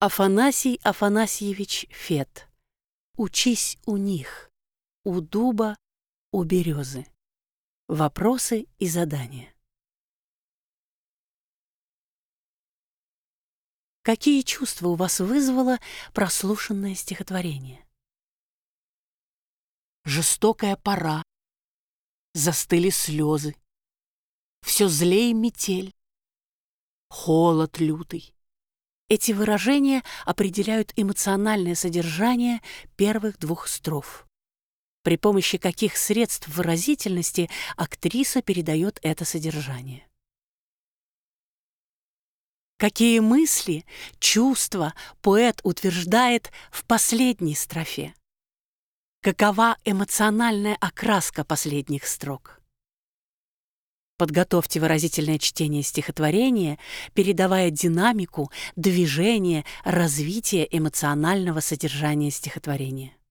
Афанасий Афанасьевич Фет. Учись у них, у дуба, у березы. Вопросы и задания. Какие чувства у вас вызвало прослушанное стихотворение? Жестокая пора, застыли слезы, все злей метель, холод лютый. Эти выражения определяют эмоциональное содержание первых двух строф. При помощи каких средств выразительности актриса передает это содержание? Какие мысли, чувства поэт утверждает в последней строфе? Какова эмоциональная окраска последних строк? Подготовьте выразительное чтение стихотворения, передавая динамику, движение, развитие эмоционального содержания стихотворения.